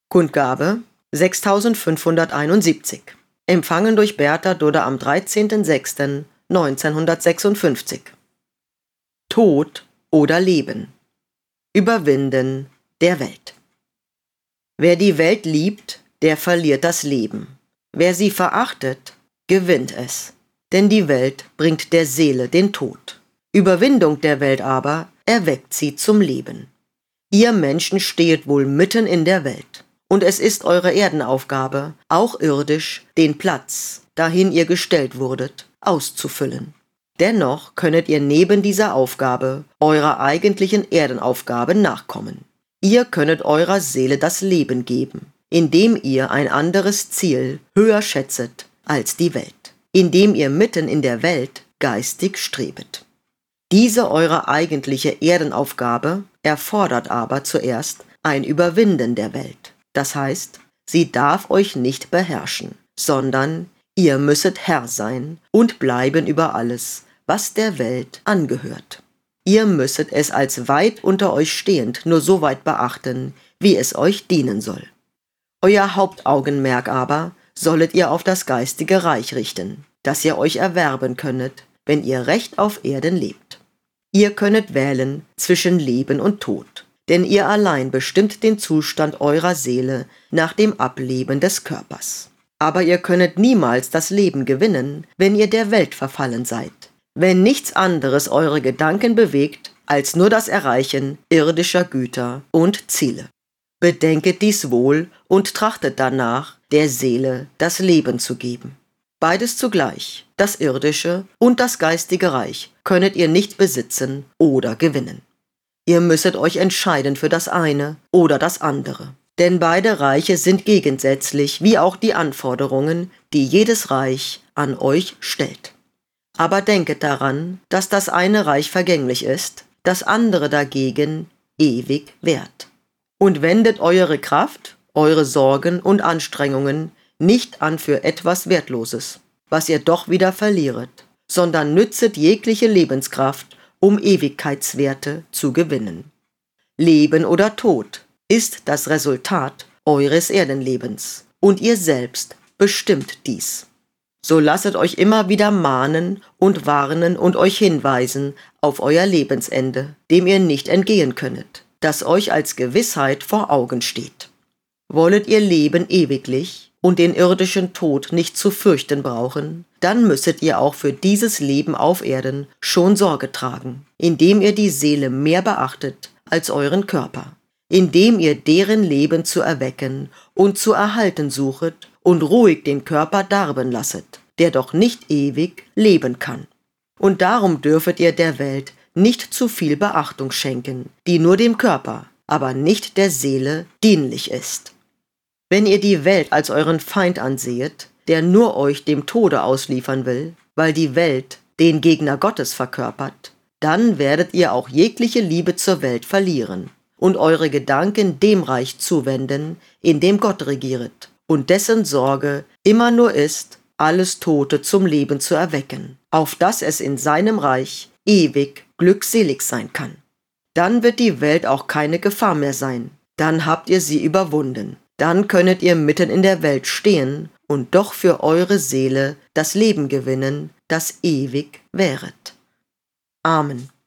Kundgabe 6571. Empfangen durch Bertha Dudde am 13.06.1956. Tod oder Leben. Überwinden der Welt. Wer die Welt liebt, der verliert das Leben. Wer sie verachtet, gewinnt es. Denn die Welt bringt der Seele den Tod. Überwindung der Welt aber erweckt sie zum Leben. Ihr Menschen stehet wohl mitten in der Welt. Und es ist eure Erdenaufgabe, auch irdisch, den Platz, dahin ihr gestellt wurdet, auszufüllen. Dennoch könnet ihr neben dieser Aufgabe eurer eigentlichen Erdenaufgabe nachkommen. Ihr könnet eurer Seele das Leben geben, indem ihr ein anderes Ziel höher schätzet als die Welt, indem ihr mitten in der Welt geistig strebet. Diese eure eigentliche Erdenaufgabe erfordert aber zuerst ein Überwinden der Welt. Das heißt, sie darf euch nicht beherrschen, sondern ihr müsset Herr sein und bleiben über alles, was der Welt angehört. Ihr müsset es als weit unter euch stehend nur so weit beachten, wie es euch dienen soll. Euer Hauptaugenmerk aber sollet ihr auf das geistige Reich richten, das ihr euch erwerben könnet, wenn ihr recht auf Erden lebt. Ihr könnet wählen zwischen Leben und Tod, denn ihr allein bestimmt den Zustand eurer Seele nach dem Ableben des Körpers. Aber ihr könnet niemals das Leben gewinnen, wenn ihr der Welt verfallen seid, wenn nichts anderes eure Gedanken bewegt, als nur das Erreichen irdischer Güter und Ziele. Bedenket dies wohl und trachtet danach, der Seele das Leben zu geben. Beides zugleich, das irdische und das geistige Reich, könnet ihr nicht besitzen oder gewinnen. Ihr müsset euch entscheiden für das eine oder das andere. Denn beide Reiche sind gegensätzlich, wie auch die Anforderungen, die jedes Reich an euch stellt. Aber denket daran, dass das eine Reich vergänglich ist, das andere dagegen ewig währt. Und wendet eure Kraft, eure Sorgen und Anstrengungen nicht an für etwas Wertloses, was ihr doch wieder verlieret, sondern nützet jegliche Lebenskraft, um Ewigkeitswerte zu gewinnen. Leben oder Tod ist das Resultat eures Erdenlebens, und ihr selbst bestimmt dies. So lasset euch immer wieder mahnen und warnen und euch hinweisen auf euer Lebensende, dem ihr nicht entgehen könnet, das euch als Gewissheit vor Augen steht. Wollet ihr leben ewiglich und den irdischen Tod nicht zu fürchten brauchen, dann müsset ihr auch für dieses Leben auf Erden schon Sorge tragen, indem ihr die Seele mehr beachtet als euren Körper, indem ihr deren Leben zu erwecken und zu erhalten suchet und ruhig den Körper darben lasset, der doch nicht ewig leben kann. Und darum dürfet ihr der Welt nicht zu viel Beachtung schenken, die nur dem Körper, aber nicht der Seele dienlich ist. Wenn ihr die Welt als euren Feind ansehet, der nur euch dem Tode ausliefern will, weil die Welt den Gegner Gottes verkörpert, dann werdet ihr auch jegliche Liebe zur Welt verlieren und eure Gedanken dem Reich zuwenden, in dem Gott regieret und dessen Sorge immer nur ist, alles Tote zum Leben zu erwecken, auf dass es in seinem Reich ewig glückselig sein kann. Dann wird die Welt auch keine Gefahr mehr sein, dann habt ihr sie überwunden. Dann könnet ihr mitten in der Welt stehen und doch für eure Seele das Leben gewinnen, das ewig währet. Amen.